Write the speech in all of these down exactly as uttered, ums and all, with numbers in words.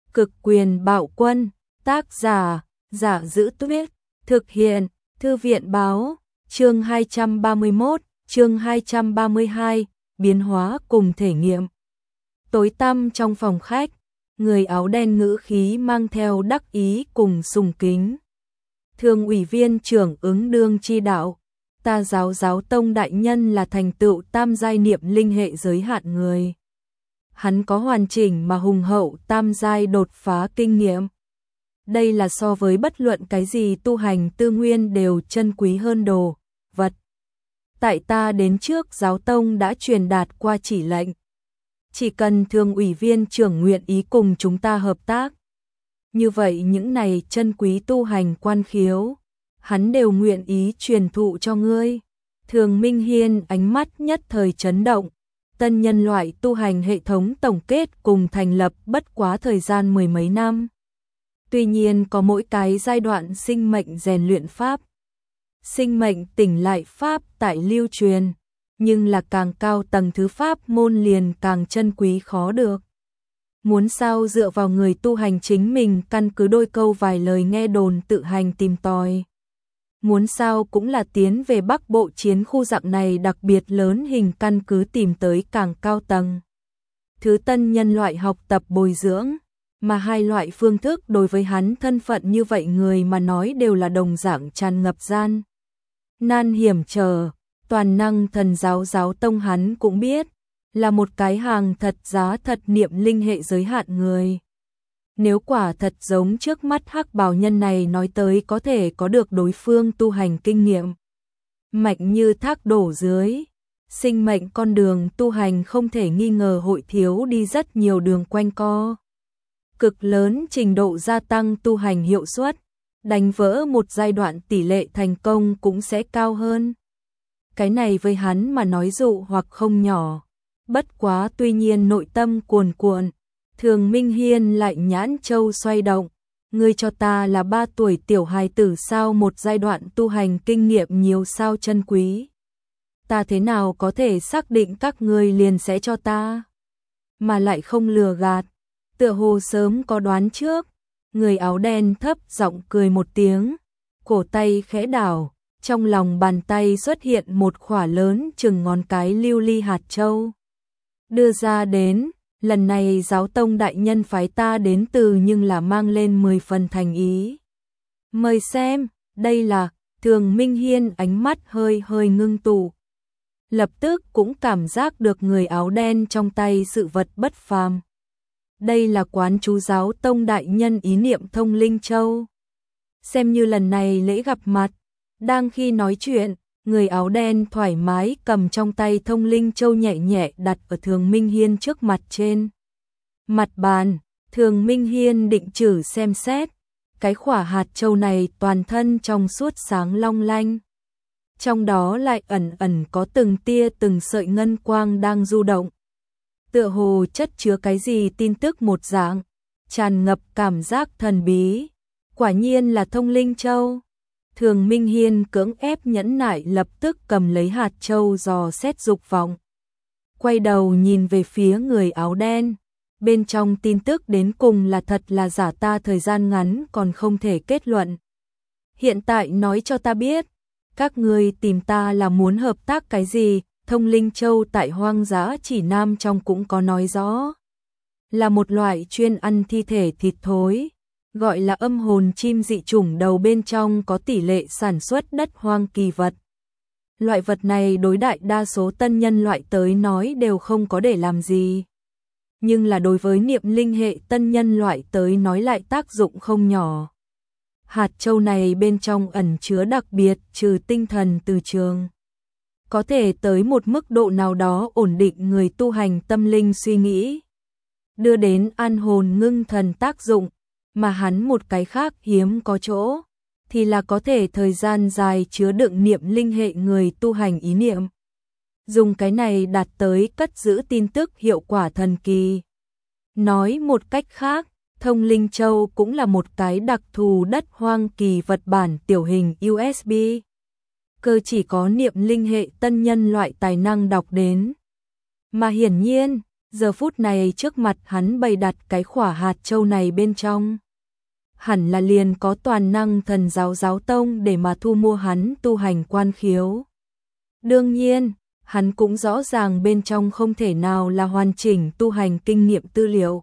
Cực quyền bạo quân, tác giả, Giả Giữ Tuyết, thực hiện, Thư viện báo, chương hai trăm ba mươi mốt, chương hai trăm ba mươi hai, biến hóa cùng thể nghiệm. Tối tăm trong phòng khách, người áo đen ngữ khí mang theo đắc ý cùng sùng kính. Thường ủy viên trưởng ứng đương chi đạo, ta giáo giáo tông đại nhân là thành tựu tam giai niệm linh hệ giới hạn người. Hắn có hoàn chỉnh mà hùng hậu tam giai đột phá kinh nghiệm. Đây là so với bất luận cái gì tu hành tư nguyên đều chân quý hơn đồ, vật. Tại ta đến trước giáo tông đã truyền đạt qua chỉ lệnh. Chỉ cần thường ủy viên trưởng nguyện ý cùng chúng ta hợp tác. Như vậy những này chân quý tu hành quan khiếu, hắn đều nguyện ý truyền thụ cho ngươi. Thường Minh Hiên ánh mắt nhất thời chấn động. Tân nhân loại tu hành hệ thống tổng kết cùng thành lập bất quá thời gian mười mấy năm. Tuy nhiên có mỗi cái giai đoạn sinh mệnh rèn luyện pháp. Sinh mệnh tỉnh lại pháp tại lưu truyền, nhưng là càng cao tầng thứ pháp môn liền càng chân quý khó được. Muốn sao dựa vào người tu hành chính mình căn cứ đôi câu vài lời nghe đồn tự hành tìm tòi. Muốn sao cũng là tiến về Bắc Bộ chiến khu dạng này đặc biệt lớn hình căn cứ tìm tới càng cao tầng. Thứ tân nhân loại học tập bồi dưỡng, mà hai loại phương thức đối với hắn thân phận như vậy người mà nói đều là đồng dạng tràn ngập gian. Nan hiểm trở, toàn năng thần giáo giáo tông hắn cũng biết, là một cái hàng thật giá thật niệm linh hệ giới hạn người. Nếu quả thật giống trước mắt hắc bào nhân này nói tới có thể có được đối phương tu hành kinh nghiệm. Mạnh như thác đổ dưới, sinh mệnh con đường tu hành không thể nghi ngờ hội thiếu đi rất nhiều đường quanh co. Cực lớn trình độ gia tăng tu hành hiệu suất, đánh vỡ một giai đoạn tỷ lệ thành công cũng sẽ cao hơn. Cái này với hắn mà nói dụ hoặc không nhỏ, bất quá tuy nhiên nội tâm cuồn cuộn. Thường Minh Hiên lại nhãn châu xoay động, ngươi cho ta là ba tuổi tiểu hài tử sao một giai đoạn tu hành kinh nghiệm nhiều sao chân quý. Ta thế nào có thể xác định các ngươi liền sẽ cho ta, mà lại không lừa gạt, tựa hồ sớm có đoán trước. Người áo đen thấp giọng cười một tiếng, cổ tay khẽ đảo, trong lòng bàn tay xuất hiện một khỏa lớn chừng ngón cái lưu ly hạt châu. Đưa ra đến, lần này giáo tông đại nhân phái ta đến từ nhưng là mang lên mười phần thành ý. Mời xem, đây là, Thường Minh Hiên ánh mắt hơi hơi ngưng tụ. Lập tức cũng cảm giác được người áo đen trong tay sự vật bất phàm. Đây là quán chú giáo tông đại nhân ý niệm thông linh châu. Xem như lần này lễ gặp mặt, đang khi nói chuyện, người áo đen thoải mái cầm trong tay thông linh châu nhẹ nhẹ đặt ở Thường Minh Hiên trước mặt trên mặt bàn. Thường Minh Hiên định chử xem xét, cái khỏa hạt châu này toàn thân trong suốt sáng long lanh. Trong đó lại ẩn ẩn có từng tia từng sợi ngân quang đang du động. Tựa hồ chất chứa cái gì tin tức một dạng, tràn ngập cảm giác thần bí. Quả nhiên là thông linh châu. Thường Minh Hiên cưỡng ép nhẫn nại lập tức cầm lấy hạt châu dò xét dục vọng. Quay đầu nhìn về phía người áo đen. Bên trong tin tức đến cùng là thật là giả ta thời gian ngắn còn không thể kết luận. Hiện tại nói cho ta biết, các ngươi tìm ta là muốn hợp tác cái gì? Thông linh châu tại hoang dã chỉ nam trong cũng có nói rõ. Là một loại chuyên ăn thi thể thịt thối. Gọi là âm hồn chim dị chủng đầu bên trong có tỷ lệ sản xuất đất hoang kỳ vật. Loại vật này đối đại đa số tân nhân loại tới nói đều không có để làm gì. Nhưng là đối với niệm linh hệ tân nhân loại tới nói lại tác dụng không nhỏ. Hạt châu này bên trong ẩn chứa đặc biệt trừ tinh thần từ trường. Có thể tới một mức độ nào đó ổn định người tu hành tâm linh suy nghĩ. Đưa đến an hồn ngưng thần tác dụng. Mà hắn một cái khác hiếm có chỗ, thì là có thể thời gian dài chứa đựng niệm linh hệ người tu hành ý niệm. Dùng cái này đạt tới cất giữ tin tức hiệu quả thần kỳ. Nói một cách khác, thông linh châu cũng là một cái đặc thù đất hoang kỳ vật bản tiểu hình u ét bê. Cơ chỉ có niệm linh hệ tân nhân loại tài năng đọc đến. Mà hiển nhiên, Giờ phút này trước mặt hắn bày đặt cái khỏa hạt châu này bên trong. Hẳn là liền có toàn năng thần giáo giáo tông để mà thu mua hắn tu hành quan khiếu. Đương nhiên, hắn cũng rõ ràng bên trong không thể nào là hoàn chỉnh tu hành kinh nghiệm tư liệu.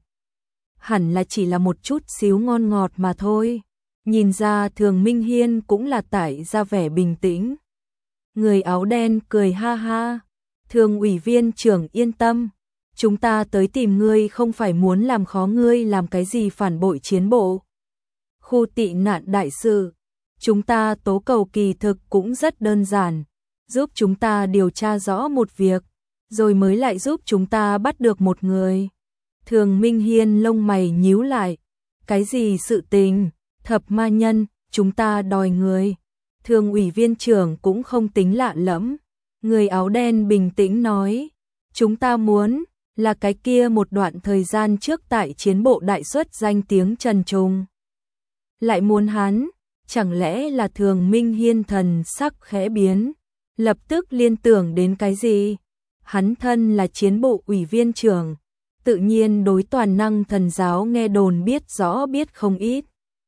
Hẳn là chỉ là một chút xíu ngon ngọt mà thôi. Nhìn ra Thường Minh Hiên cũng là tải ra vẻ bình tĩnh. Người áo đen cười ha ha. Thường ủy viên trưởng yên tâm. Chúng ta tới tìm ngươi không phải muốn làm khó ngươi làm cái gì phản bội chiến bộ. Khu tị nạn đại sự. Chúng ta tố cầu kỳ thực cũng rất đơn giản. Giúp chúng ta điều tra rõ một việc. Rồi mới lại giúp chúng ta bắt được một người. Thường Minh Hiên lông mày nhíu lại. Cái gì sự tình? Thập ma nhân, chúng ta đòi người. Thường ủy viên trưởng cũng không tính lạ lẫm. Người áo đen bình tĩnh nói. Chúng ta muốn là cái kia một đoạn thời gian trước tại chiến bộ đại xuất danh tiếng Trần Trùng. Lại muốn hắn, chẳng lẽ là Thường Minh Hiên thần sắc khẽ biến, lập tức liên tưởng đến cái gì? Hắn thân là chiến bộ ủy viên trưởng, tự nhiên đối toàn năng thần giáo nghe đồn biết rõ biết không ít.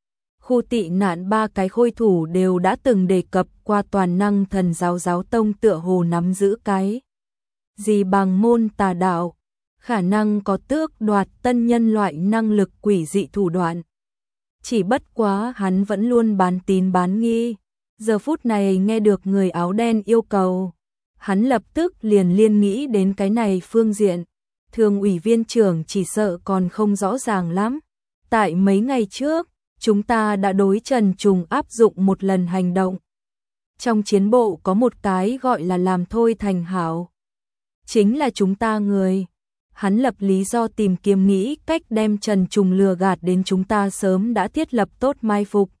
Khu tị nạn ba cái khôi thủ đều đã từng đề cập qua toàn năng thần giáo giáo tông tựa hồ nắm giữ cái gì bằng môn tà đạo, khả năng có tước đoạt tân nhân loại năng lực quỷ dị thủ đoạn. Chỉ bất quá hắn vẫn luôn bán tín bán nghi, giờ phút này nghe được người áo đen yêu cầu, hắn lập tức liền liên nghĩ đến cái này phương diện. Thường ủy viên trưởng chỉ sợ còn không rõ ràng lắm. Tại mấy ngày trước, chúng ta đã đối Trần Trùng áp dụng một lần hành động. Trong chiến bộ có một cái gọi là làm thôi thành hảo. Chính là chúng ta người. Hắn lập lý do tìm kiếm nghĩ cách đem Trần Trùng lừa gạt đến chúng ta sớm đã thiết lập tốt mai phục.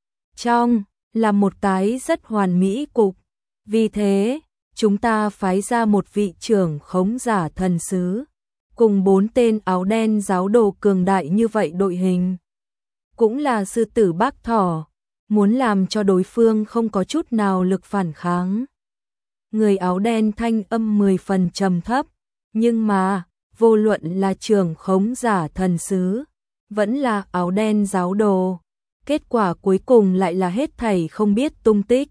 Trong là một cái rất hoàn mỹ cục. Vì thế, chúng ta phái ra một vị trưởng khống giả thần sứ. Cùng bốn tên áo đen giáo đồ cường đại như vậy đội hình. Cũng là sư tử bác thỏ, muốn làm cho đối phương không có chút nào lực phản kháng. Người áo đen thanh âm mười phần trầm thấp, nhưng mà, vô luận là trưởng khống giả thần sứ, vẫn là áo đen giáo đồ, kết quả cuối cùng lại là hết thảy không biết tung tích.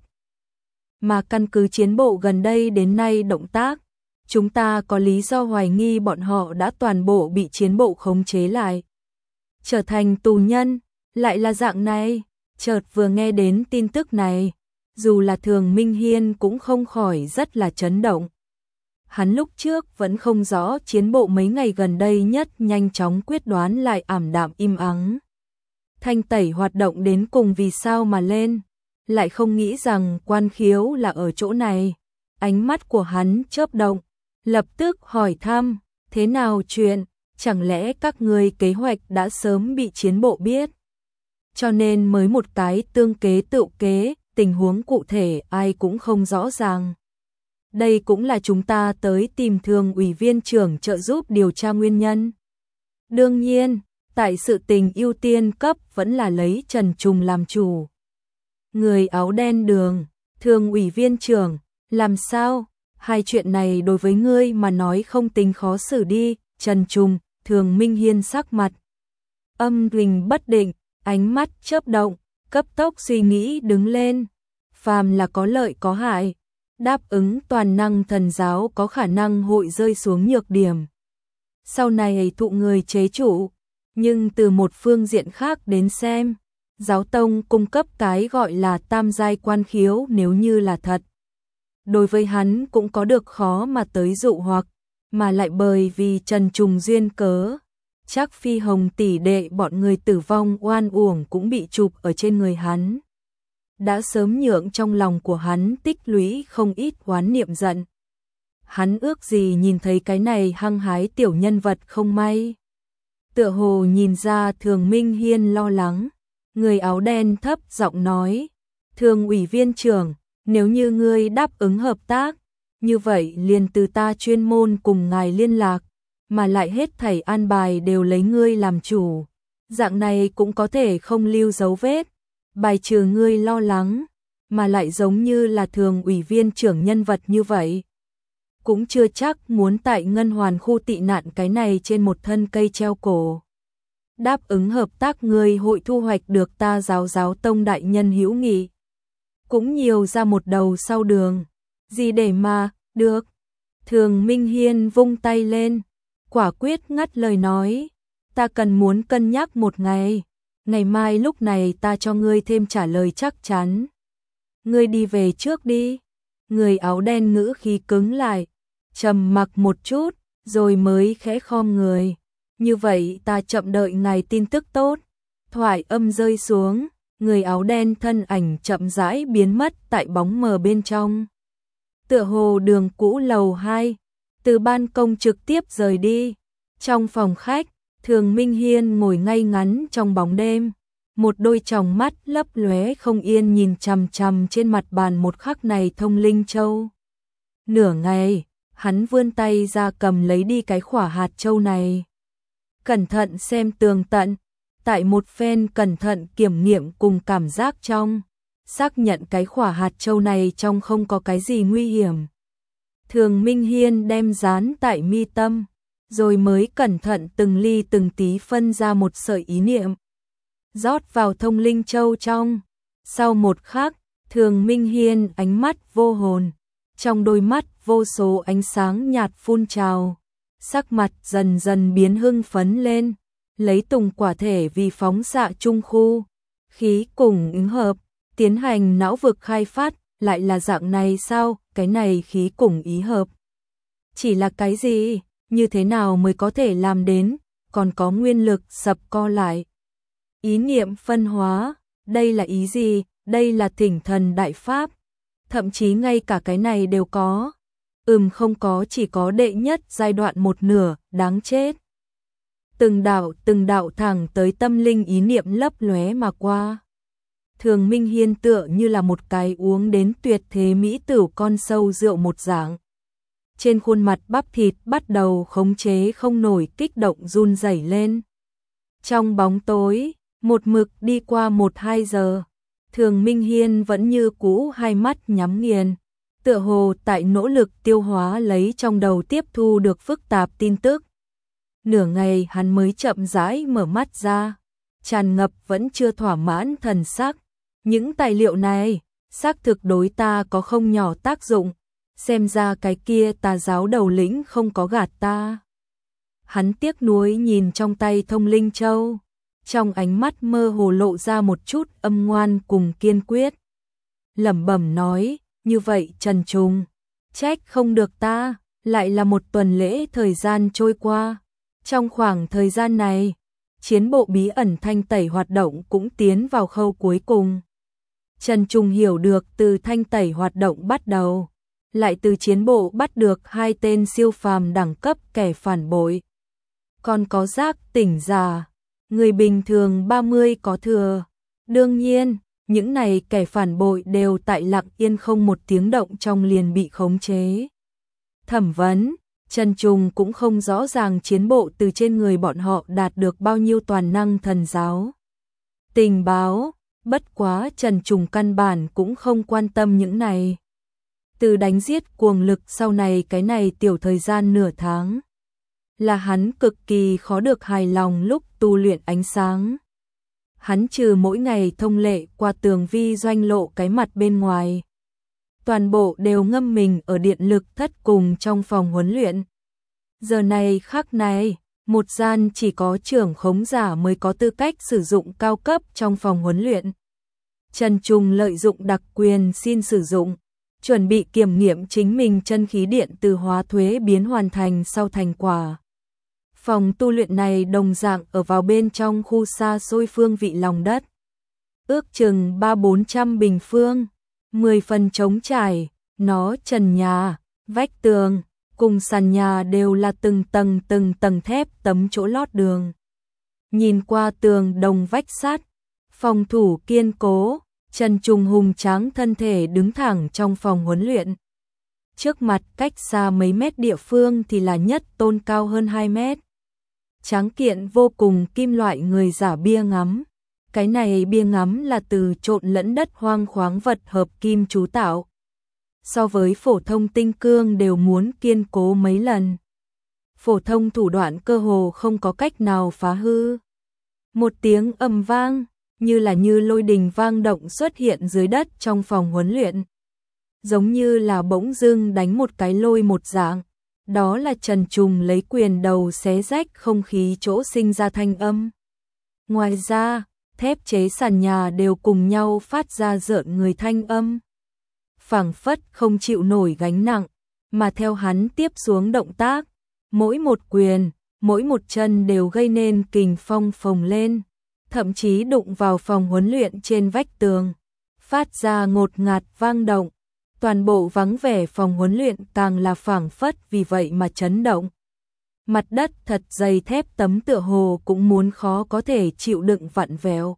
Mà căn cứ chiến bộ gần đây đến nay động tác, chúng ta có lý do hoài nghi bọn họ đã toàn bộ bị chiến bộ khống chế lại. Trở thành tù nhân, lại là dạng này, chợt vừa nghe đến tin tức này, dù là Thường Minh Hiên cũng không khỏi rất là chấn động. Hắn lúc trước vẫn không rõ chiến bộ mấy ngày gần đây nhất nhanh chóng quyết đoán lại ảm đạm im ắng. Thanh tẩy hoạt động đến cùng vì sao mà lên, lại không nghĩ rằng quan khiếu là ở chỗ này. Ánh mắt của hắn chớp động, lập tức hỏi thăm, thế nào chuyện, chẳng lẽ các ngươi kế hoạch đã sớm bị chiến bộ biết? Cho nên mới một cái tương kế tự kế, tình huống cụ thể ai cũng không rõ ràng. Đây cũng là chúng ta tới tìm Thường ủy viên trưởng trợ giúp điều tra nguyên nhân. Đương nhiên, tại sự tình ưu tiên cấp vẫn là lấy Trần Trùng làm chủ. Người áo đen đường, Thường ủy viên trưởng, làm sao? Hai chuyện này đối với ngươi mà nói không tính khó xử đi. Trần Trùng, Thường Minh Hiên sắc mặt âm tình bất định, ánh mắt chớp động, cấp tốc suy nghĩ đứng lên. Phàm là có lợi có hại, đáp ứng toàn năng thần giáo có khả năng hội rơi xuống nhược điểm. Sau này thụ người chế chủ, nhưng từ một phương diện khác đến xem, giáo tông cung cấp cái gọi là tam giai quan khiếu nếu như là thật. Đối với hắn cũng có được khó mà tới dụ hoặc, mà lại bởi vì Trần Trùng duyên cớ, chắc Phi Hồng tỷ đệ bọn người tử vong oan uổng cũng bị chụp ở trên người hắn. Đã sớm nhượng trong lòng của hắn tích lũy không ít oán niệm giận. Hắn ước gì nhìn thấy cái này hăng hái tiểu nhân vật không may. Tựa hồ nhìn ra Thường Minh Hiên lo lắng, người áo đen thấp giọng nói, Thường ủy viên trưởng, nếu như ngươi đáp ứng hợp tác, như vậy liền từ ta chuyên môn cùng ngài liên lạc, mà lại hết thảy an bài đều lấy ngươi làm chủ. Dạng này cũng có thể không lưu dấu vết, bài trừ ngươi lo lắng, mà lại giống như là Thường ủy viên trưởng nhân vật như vậy. cũng chưa chắc muốn tại Ngân Hoàn khu tị nạn cái này trên một thân cây treo cổ. Đáp ứng hợp tác người hội thu hoạch được ta giáo giáo tông đại nhân hữu nghị. Cũng nhiều ra một đầu sau đường. Gì để mà, được. Thường Minh Hiên vung tay lên, quả quyết ngắt lời nói. Ta cần muốn cân nhắc một ngày. Ngày mai lúc này ta cho ngươi thêm trả lời chắc chắn. Ngươi đi về trước đi. Người áo đen ngữ khí cứng lại, trầm mặc một chút, rồi mới khẽ khom người. Như vậy ta chậm đợi ngài tin tức tốt. Thoại âm rơi xuống, người áo đen thân ảnh chậm rãi biến mất tại bóng mờ bên trong. Tựa hồ đường cũ lầu hai, từ ban công trực tiếp rời đi. Trong phòng khách, Thường Minh Hiên ngồi ngay ngắn trong bóng đêm. Một đôi tròng mắt lấp lóe không yên nhìn chằm chằm trên mặt bàn một khắc này thông linh châu. Nửa ngày, hắn vươn tay ra cầm lấy đi cái khỏa hạt châu này. Cẩn thận xem tường tận, tại một phen cẩn thận kiểm nghiệm cùng cảm giác trong, xác nhận cái khỏa hạt châu này trong không có cái gì nguy hiểm. Thường Minh Hiên đem dán tại mi tâm, rồi mới cẩn thận từng ly từng tí phân ra một sợi ý niệm. Rót vào thông linh châu trong. Sau một khắc, Thường Minh Hiên ánh mắt vô hồn, trong đôi mắt vô số ánh sáng nhạt phun trào, sắc mặt dần dần biến hưng phấn lên, lấy tùng quả thể vì phóng xạ trung khu, khí cùng ứng hợp, tiến hành não vực khai phát, lại là dạng này sao, cái này khí cùng ý hợp. Chỉ là cái gì, như thế nào mới có thể làm đến, còn có nguyên lực sập co lại. Ý niệm phân hóa, đây là ý gì, đây là thỉnh thần đại pháp, thậm chí ngay cả cái này đều có. Ừm không có, chỉ có đệ nhất giai đoạn một nửa, đáng chết. Từng đạo từng đạo thẳng tới tâm linh ý niệm lấp lóe mà qua. Thường Minh Hiên tựa như là một cái uống đến tuyệt thế mỹ tử con sâu rượu một dạng. Trên khuôn mặt bắp thịt bắt đầu khống chế không nổi kích động run rẩy lên. Trong bóng tối, một mực đi qua một hai giờ, Thường Minh Hiên vẫn như cũ hai mắt nhắm nghiền, tựa hồ tại nỗ lực tiêu hóa lấy trong đầu tiếp thu được phức tạp tin tức. Nửa ngày hắn mới chậm rãi mở mắt ra, tràn ngập vẫn chưa thỏa mãn thần sắc. Những tài liệu này, xác thực đối ta có không nhỏ tác dụng, xem ra cái kia tà giáo đầu lĩnh không có gạt ta. Hắn tiếc nuối nhìn trong tay thông linh châu, trong ánh mắt mơ hồ lộ ra một chút âm ngoan cùng kiên quyết. Lẩm bẩm nói, như vậy Trần Trùng, trách không được ta, lại là một tuần lễ thời gian trôi qua. Trong khoảng thời gian này, chiến bộ bí ẩn thanh tẩy hoạt động cũng tiến vào khâu cuối cùng. Trần Trùng hiểu được từ thanh tẩy hoạt động bắt đầu, lại từ chiến bộ bắt được hai tên siêu phàm đẳng cấp kẻ phản bội. Còn có giác tỉnh giả, người bình thường ba mươi có thừa. Đương nhiên, những này kẻ phản bội đều tại lặng yên không một tiếng động trong liền bị khống chế. Thẩm vấn, Trần Trùng cũng không rõ ràng chiến bộ từ trên người bọn họ đạt được bao nhiêu toàn năng thần giáo. Tình báo, bất quá Trần Trùng căn bản cũng không quan tâm những này. Từ đánh giết cuồng lực sau này cái này tiểu thời gian nửa tháng, là hắn cực kỳ khó được hài lòng lúc tu luyện ánh sáng. Hắn trừ mỗi ngày thông lệ qua tường vi doanh lộ cái mặt bên ngoài, toàn bộ đều ngâm mình ở điện lực thất cùng trong phòng huấn luyện. Giờ này khắc này, một gian chỉ có trưởng khống giả mới có tư cách sử dụng cao cấp trong phòng huấn luyện. Trần Trùng lợi dụng đặc quyền xin sử dụng, chuẩn bị kiểm nghiệm chính mình chân khí điện từ hóa thuế biến hoàn thành sau thành quả. Phòng tu luyện này đồng dạng ở vào bên trong khu xa xôi phương vị lòng đất. Ước chừng ba bốn trăm bình phương, mười phần trống trải, nó trần nhà, vách tường, cùng sàn nhà đều là từng tầng từng tầng thép tấm chỗ lót đường. Nhìn qua tường đồng vách sắt, phòng thủ kiên cố, Trần Trùng hùng tráng thân thể đứng thẳng trong phòng huấn luyện. Trước mặt cách xa mấy mét địa phương thì là nhất tôn cao hơn hai mét. Tráng kiện vô cùng kim loại người giả bia ngắm. Cái này bia ngắm là từ trộn lẫn đất hoang khoáng vật hợp kim chú tạo. so với phổ thông tinh cương đều muốn kiên cố mấy lần. Phổ thông thủ đoạn cơ hồ không có cách nào phá hư. Một tiếng ầm vang, như là như lôi đình vang động xuất hiện dưới đất trong phòng huấn luyện. Giống như là bỗng dưng đánh một cái lôi một dạng. Đó là Trần Trùng lấy quyền đầu xé rách không khí chỗ sinh ra thanh âm. Ngoài ra, thép chế sàn nhà đều cùng nhau phát ra rợn người thanh âm. Phảng phất không chịu nổi gánh nặng, mà theo hắn tiếp xuống động tác, mỗi một quyền, mỗi một chân đều gây nên kình phong phồng lên, thậm chí đụng vào phòng huấn luyện trên vách tường, phát ra ngột ngạt vang động. Toàn bộ vắng vẻ phòng huấn luyện càng là phảng phất vì vậy mà chấn động. Mặt đất thật dày thép tấm tựa hồ cũng muốn khó có thể chịu đựng vặn vẹo.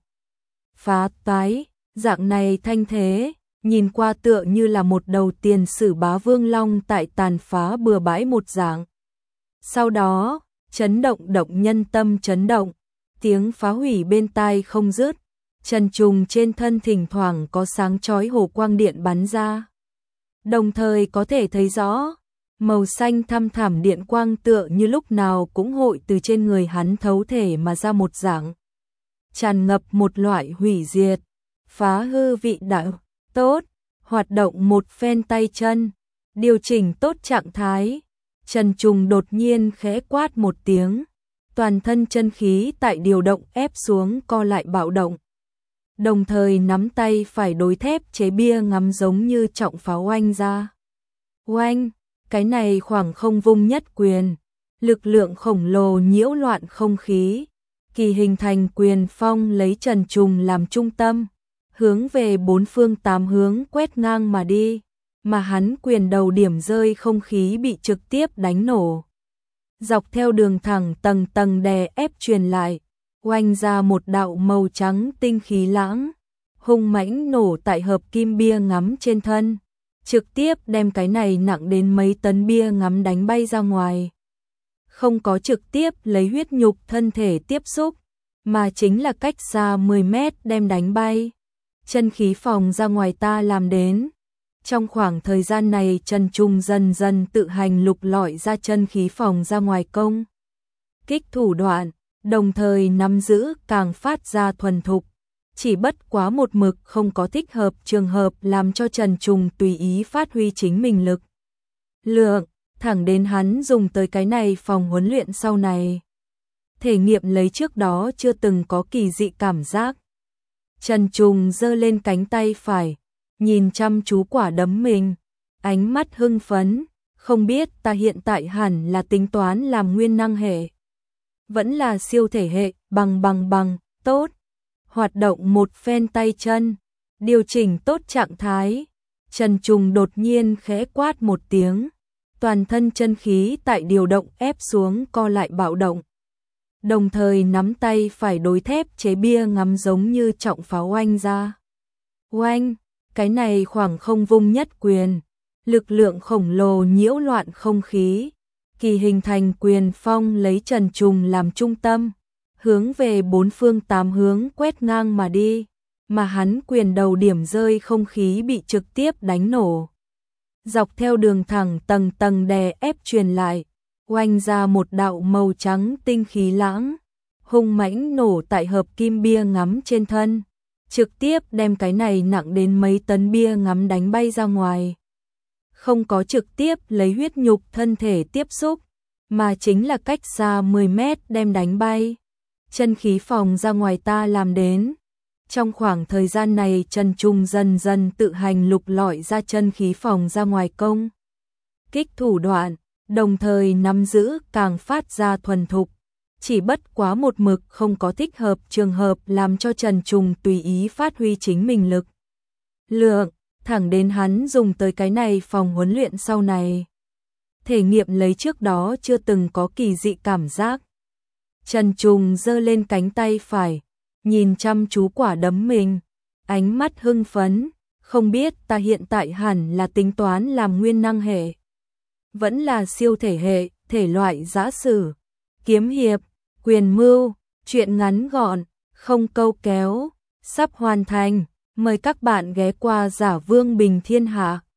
Phá toái, dạng này thanh thế, nhìn qua tựa như là một đầu tiền sử bá vương long tại tàn phá bừa bãi một dạng. Sau đó, chấn động động nhân tâm chấn động, tiếng phá hủy bên tai không dứt, Trần Trùng trên thân thỉnh thoảng có sáng chói hồ quang điện bắn ra. Đồng thời có thể thấy rõ, màu xanh thăm thẳm điện quang tựa như lúc nào cũng hội từ trên người hắn thấu thể mà ra một dạng. Tràn ngập một loại hủy diệt, phá hư vị đạo, tốt, hoạt động một phen tay chân, điều chỉnh tốt trạng thái. Trần Trùng đột nhiên khẽ quát một tiếng, toàn thân chân khí tại điều động ép xuống co lại bạo động. Đồng thời nắm tay phải đối thép chế bia ngắm giống như trọng pháo oanh ra. Oanh, cái này khoảng không vung nhất quyền, lực lượng khổng lồ nhiễu loạn không khí, kỳ hình thành quyền phong lấy Trần Trùng làm trung tâm, hướng về bốn phương tám hướng quét ngang mà đi, mà hắn quyền đầu điểm rơi không khí bị trực tiếp đánh nổ. Dọc theo đường thẳng tầng tầng đè ép truyền lại, oanh ra một đạo màu trắng tinh khí lãng, hung mãnh nổ tại hợp kim bia ngắm trên thân, trực tiếp đem cái này nặng đến mấy tấn bia ngắm đánh bay ra ngoài. Không có trực tiếp lấy huyết nhục thân thể tiếp xúc, mà chính là cách xa mười mét đem đánh bay. Chân khí phòng ra ngoài ta làm đến. Trong khoảng thời gian này Trần Trùng dần dần tự hành lục lọi ra chân khí phòng ra ngoài công kích thủ đoạn, đồng thời nắm giữ càng phát ra thuần thục. Chỉ bất quá một mực không có thích hợp trường hợp làm cho Trần Trùng tùy ý phát huy chính mình lực lượng, thẳng đến hắn dùng tới cái này phòng huấn luyện sau này. Thể nghiệm lấy trước đó chưa từng có kỳ dị cảm giác. Trần Trùng giơ lên cánh tay phải, nhìn chăm chú quả đấm mình, ánh mắt hưng phấn, không biết ta hiện tại hẳn là tính toán làm nguyên năng hệ, vẫn là siêu thể hệ, bằng bằng bằng, tốt. Hoạt động một phen tay chân, điều chỉnh tốt trạng thái, Trần Trùng đột nhiên khẽ quát một tiếng, toàn thân chân khí tại điều động ép xuống co lại bạo động. Đồng thời nắm tay phải đối thép chế bia ngắm giống như trọng pháo oanh ra. Oanh, cái này khoảng không vung nhất quyền, lực lượng khổng lồ nhiễu loạn không khí, kỳ hình thành quyền phong lấy Trần Trùng làm trung tâm, hướng về bốn phương tám hướng quét ngang mà đi, mà hắn quyền đầu điểm rơi không khí bị trực tiếp đánh nổ. Dọc theo đường thẳng tầng tầng đè ép truyền lại, oanh ra một đạo màu trắng tinh khí lãng, hung mãnh nổ tại hợp kim bia ngắm trên thân, trực tiếp đem cái này nặng đến mấy tấn bia ngắm đánh bay ra ngoài. Không có trực tiếp lấy huyết nhục thân thể tiếp xúc, mà chính là cách xa mười mét đem đánh bay. Chân khí phòng ra ngoài ta làm đến. Trong khoảng thời gian này Trần Trùng dần dần tự hành lục lọi ra chân khí phòng ra ngoài công kích thủ đoạn, đồng thời nắm giữ càng phát ra thuần thục. Chỉ bất quá một mực không có thích hợp trường hợp làm cho Trần Trùng tùy ý phát huy chính mình lực lượng, thẳng đến hắn dùng tới cái này phòng huấn luyện sau này. Thể nghiệm lấy trước đó chưa từng có kỳ dị cảm giác. Trần Trùng giơ lên cánh tay phải, nhìn chăm chú quả đấm mình, ánh mắt hưng phấn, không biết ta hiện tại hẳn là tính toán làm nguyên năng hệ, vẫn là siêu thể hệ, thể loại giã sử, kiếm hiệp, quyền mưu, truyện ngắn gọn, không câu kéo, sắp hoàn thành, mời các bạn ghé qua Giả Vương Bình Thiên Hạ.